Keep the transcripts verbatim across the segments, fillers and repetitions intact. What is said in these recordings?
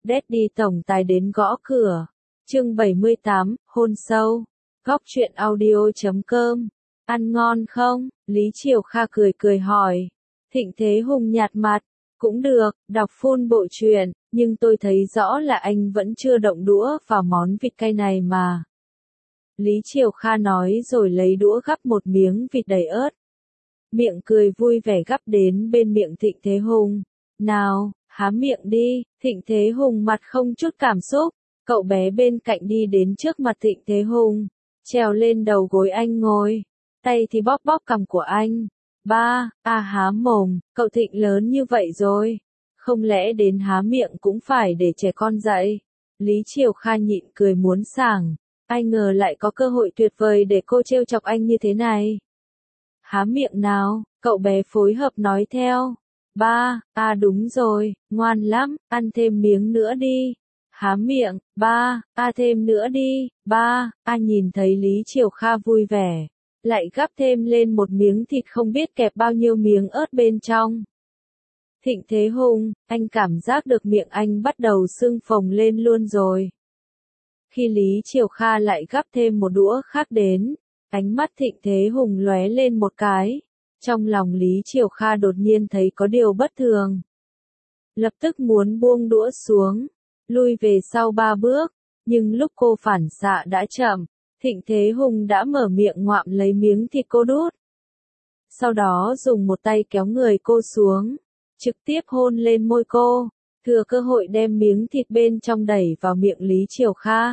Daddy tổng tài đến gõ cửa. Chương bảy mươi tám, hôn sâu. Góc truyện audio chấm com. Ăn ngon không? Lý Triều Kha cười cười hỏi. Thịnh Thế Hùng nhạt mặt. Cũng được, đọc full bộ truyện, nhưng tôi thấy rõ là anh vẫn chưa động đũa vào món vịt cay này mà. Lý Triều Kha nói rồi lấy đũa gắp một miếng vịt đầy ớt. Miệng cười vui vẻ gắp đến bên miệng Thịnh Thế Hùng. Nào, há miệng đi. Thịnh Thế Hùng mặt không chút cảm xúc. Cậu bé bên cạnh đi đến trước mặt Thịnh Thế Hùng, trèo lên đầu gối anh ngồi, tay thì bóp bóp cằm của anh. Ba, à há mồm, cậu Thịnh lớn như vậy rồi, không lẽ đến há miệng cũng phải để trẻ con dạy? Lý Triều Kha nhịn cười muốn sảng, ai ngờ lại có cơ hội tuyệt vời để cô trêu chọc anh như thế này. Há miệng nào, cậu bé phối hợp nói theo. Ba, à đúng rồi, ngoan lắm, ăn thêm miếng nữa đi. Há miệng, ba, a thêm nữa đi, ba, a nhìn thấy Lý Triều Kha vui vẻ, lại gắp thêm lên một miếng thịt không biết kẹp bao nhiêu miếng ớt bên trong. Thịnh Thế Hùng, anh cảm giác được miệng anh bắt đầu sưng phồng lên luôn rồi. Khi Lý Triều Kha lại gắp thêm một đũa khác đến, ánh mắt Thịnh Thế Hùng lóe lên một cái, trong lòng Lý Triều Kha đột nhiên thấy có điều bất thường. Lập tức muốn buông đũa xuống, lui về sau ba bước, nhưng lúc cô phản xạ đã chậm, Thịnh Thế Hùng đã mở miệng ngoạm lấy miếng thịt cô đút. Sau đó dùng một tay kéo người cô xuống, trực tiếp hôn lên môi cô, thừa cơ hội đem miếng thịt bên trong đẩy vào miệng Lý Triều Kha.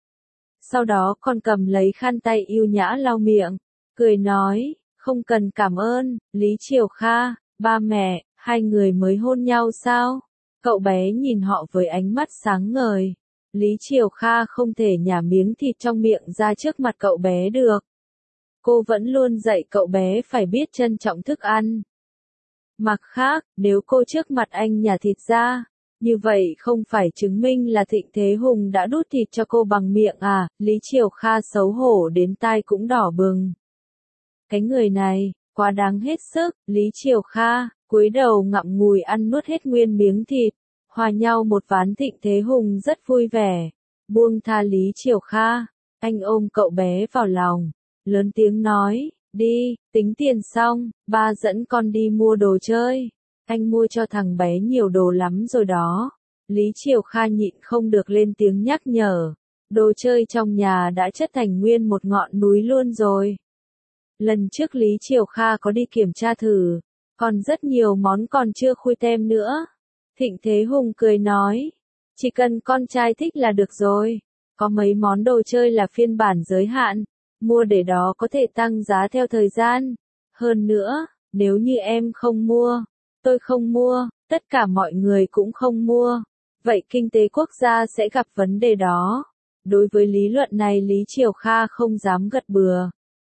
Sau đó còn cầm lấy khăn tay yêu nhã lau miệng, cười nói, không cần cảm ơn, Lý Triều Kha, ba mẹ, hai người mới hôn nhau sao? Cậu bé nhìn họ với ánh mắt sáng ngời. Lý Triều Kha không thể nhả miếng thịt trong miệng ra trước mặt cậu bé được. Cô vẫn luôn dạy cậu bé phải biết trân trọng thức ăn. Mặt khác, nếu cô trước mặt anh nhả thịt ra, như vậy không phải chứng minh là Thịnh Thế Hùng đã đút thịt cho cô bằng miệng à? Lý Triều Kha xấu hổ đến tai cũng đỏ bừng. Cái người này, quá đáng hết sức. Lý Triều Kha cúi đầu ngậm ngùi ăn nuốt hết nguyên miếng thịt, hòa nhau một ván. Thịnh Thế Hùng rất vui vẻ, buông tha Lý Triều Kha, anh ôm cậu bé vào lòng, lớn tiếng nói, đi, tính tiền xong, ba dẫn con đi mua đồ chơi, anh mua cho thằng bé nhiều đồ lắm rồi đó. Lý Triều Kha nhịn không được lên tiếng nhắc nhở, đồ chơi trong nhà đã chất thành nguyên một ngọn núi luôn rồi. Lần trước Lý Triều Kha có đi kiểm tra thử, còn rất nhiều món còn chưa khui tem nữa. Thịnh Thế Hùng cười nói, chỉ cần con trai thích là được rồi, có mấy món đồ chơi là phiên bản giới hạn, mua để đó có thể tăng giá theo thời gian. Hơn nữa, nếu như em không mua, tôi không mua, tất cả mọi người cũng không mua, vậy kinh tế quốc gia sẽ gặp vấn đề đó. Đối với lý luận này Lý Triều Kha không dám gật bừa.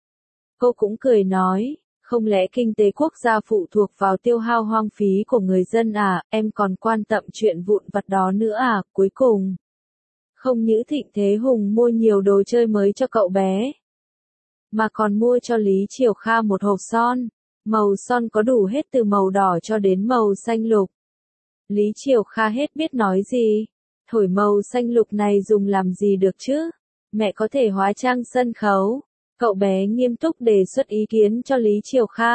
Cô cũng cười nói, không lẽ kinh tế quốc gia phụ thuộc vào tiêu hao hoang phí của người dân à, em còn quan tâm chuyện vụn vặt đó nữa à? Cuối cùng, không những Thịnh Thế Hùng mua nhiều đồ chơi mới cho cậu bé, mà còn mua cho Lý Triều Kha một hộp son, màu son có đủ hết từ màu đỏ cho đến màu xanh lục. Lý Triều Kha hết biết nói gì, thổi màu xanh lục này dùng làm gì được chứ? Mẹ có thể hóa trang sân khấu. Cậu bé nghiêm túc đề xuất ý kiến cho Lý Triều Kha.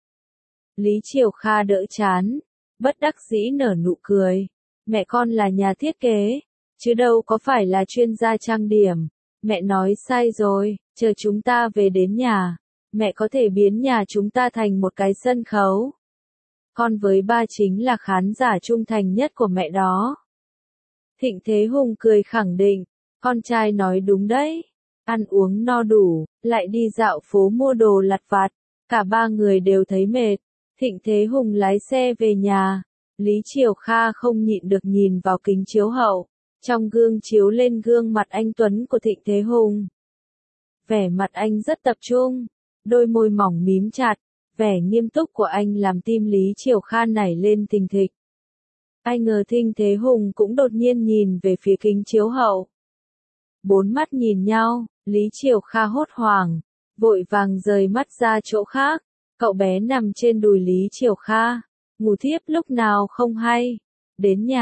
Lý Triều Kha đỡ chán, bất đắc dĩ nở nụ cười. Mẹ con là nhà thiết kế, chứ đâu có phải là chuyên gia trang điểm. Mẹ nói sai rồi, chờ chúng ta về đến nhà, mẹ có thể biến nhà chúng ta thành một cái sân khấu. Con với ba chính là khán giả trung thành nhất của mẹ đó. Thịnh Thế Hùng cười khẳng định, con trai nói đúng đấy. Ăn uống no đủ, lại đi dạo phố mua đồ lặt vặt, cả ba người đều thấy mệt. Thịnh Thế Hùng lái xe về nhà, Lý Triều Kha không nhịn được nhìn vào kính chiếu hậu, trong gương chiếu lên gương mặt anh tuấn của Thịnh Thế Hùng. Vẻ mặt anh rất tập trung, đôi môi mỏng mím chặt, vẻ nghiêm túc của anh làm tim Lý Triều Kha nảy lên thình thịch. Ai ngờ Thịnh Thế Hùng cũng đột nhiên nhìn về phía kính chiếu hậu. Bốn mắt nhìn nhau, Lý Triều Kha hốt hoảng, vội vàng rời mắt ra chỗ khác. Cậu bé nằm trên đùi Lý Triều Kha, ngủ thiếp lúc nào không hay. Đến nhà,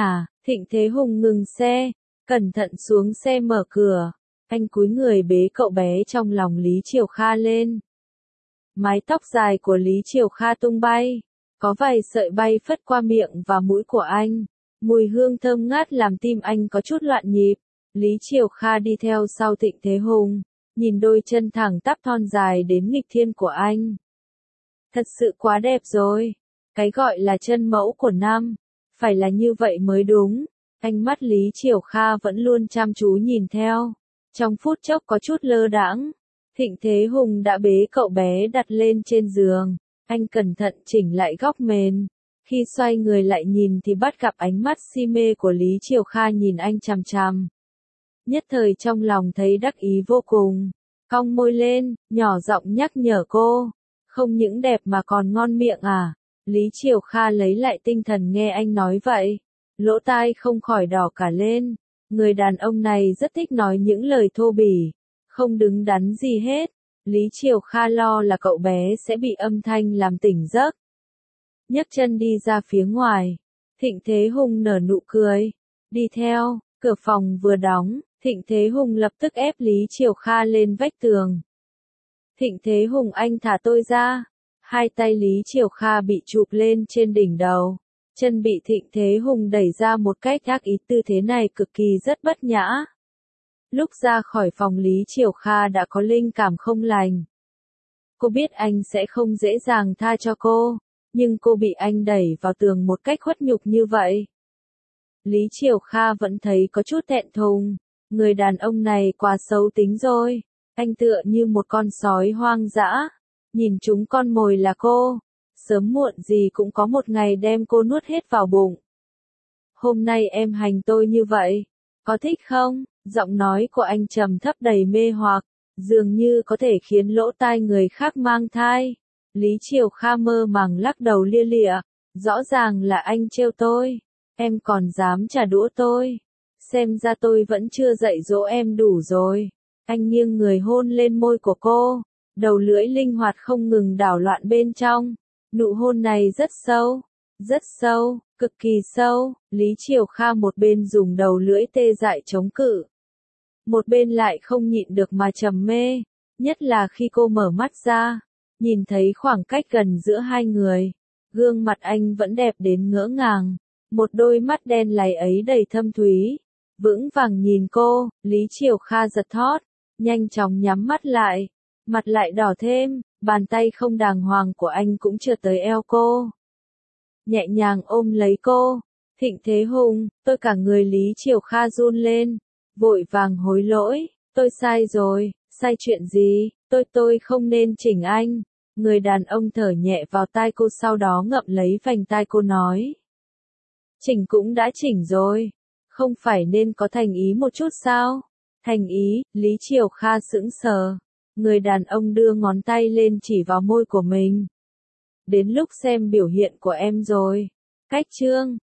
Thịnh Thế Hùng ngừng xe, cẩn thận xuống xe mở cửa, anh cúi người bế cậu bé trong lòng Lý Triều Kha lên. Mái tóc dài của Lý Triều Kha tung bay, có vài sợi bay phất qua miệng và mũi của anh, mùi hương thơm ngát làm tim anh có chút loạn nhịp. Lý Triều Kha đi theo sau Thịnh Thế Hùng, nhìn đôi chân thẳng tắp thon dài đến nghịch thiên của anh. Thật sự quá đẹp rồi, cái gọi là chân mẫu của nam, phải là như vậy mới đúng. Ánh mắt Lý Triều Kha vẫn luôn chăm chú nhìn theo, trong phút chốc có chút lơ đãng. Thịnh Thế Hùng đã bế cậu bé đặt lên trên giường, anh cẩn thận chỉnh lại góc mền. Khi xoay người lại nhìn thì bắt gặp ánh mắt si mê của Lý Triều Kha nhìn anh chằm chằm. Nhất thời trong lòng thấy đắc ý vô cùng, cong môi lên, nhỏ giọng nhắc nhở cô, không những đẹp mà còn ngon miệng à. Lý Triều Kha lấy lại tinh thần nghe anh nói vậy, lỗ tai không khỏi đỏ cả lên. Người đàn ông này rất thích nói những lời thô bỉ, không đứng đắn gì hết. Lý Triều Kha lo là cậu bé sẽ bị âm thanh làm tỉnh giấc. Nhấc chân đi ra phía ngoài, Thịnh Thế Hùng nở nụ cười, đi theo. Cửa phòng vừa đóng, Thịnh Thế Hùng lập tức ép Lý Triều Kha lên vách tường. Thịnh Thế Hùng, anh thả tôi ra. Hai tay Lý Triều Kha bị chụp lên trên đỉnh đầu, chân bị Thịnh Thế Hùng đẩy ra một cách ác ý, tư thế này cực kỳ rất bất nhã. Lúc ra khỏi phòng Lý Triều Kha đã có linh cảm không lành. Cô biết anh sẽ không dễ dàng tha cho cô, nhưng cô bị anh đẩy vào tường một cách khuất nhục như vậy. Lý Triều Kha vẫn thấy có chút thẹn thùng, người đàn ông này quá xấu tính rồi, anh tựa như một con sói hoang dã, nhìn chúng con mồi là cô, sớm muộn gì cũng có một ngày đem cô nuốt hết vào bụng. Hôm nay em hành tôi như vậy, có thích không? Giọng nói của anh trầm thấp đầy mê hoặc, dường như có thể khiến lỗ tai người khác mang thai. Lý Triều Kha mơ màng lắc đầu lia lịa, rõ ràng là anh trêu tôi, em còn dám trả đũa tôi, xem ra tôi vẫn chưa dạy dỗ em đủ rồi. Anh nghiêng người hôn lên môi của cô, đầu lưỡi linh hoạt không ngừng đảo loạn bên trong. Nụ hôn này rất sâu, rất sâu, cực kỳ sâu. Lý Triều Kha một bên dùng đầu lưỡi tê dại chống cự, một bên lại không nhịn được mà trầm mê, nhất là khi cô mở mắt ra, nhìn thấy khoảng cách gần giữa hai người, gương mặt anh vẫn đẹp đến ngỡ ngàng, một đôi mắt đen láy ấy đầy thâm thúy, vững vàng nhìn cô. Lý Triều Kha giật thót, nhanh chóng nhắm mắt lại, mặt lại đỏ thêm, bàn tay không đàng hoàng của anh cũng trượt tới eo cô, nhẹ nhàng ôm lấy cô. Thịnh Thế Hùng, tôi cả người Lý Triều Kha run lên, vội vàng hối lỗi, tôi sai rồi. Sai chuyện gì? Tôi tôi không nên chỉnh anh. Người đàn ông thở nhẹ vào tai cô, sau đó ngậm lấy vành tai cô nói, chỉnh cũng đã chỉnh rồi, không phải nên có thành ý một chút sao? Thành ý? Lý Triều Kha sững sờ. Người đàn ông đưa ngón tay lên chỉ vào môi của mình. Đến lúc xem biểu hiện của em rồi. Cách chương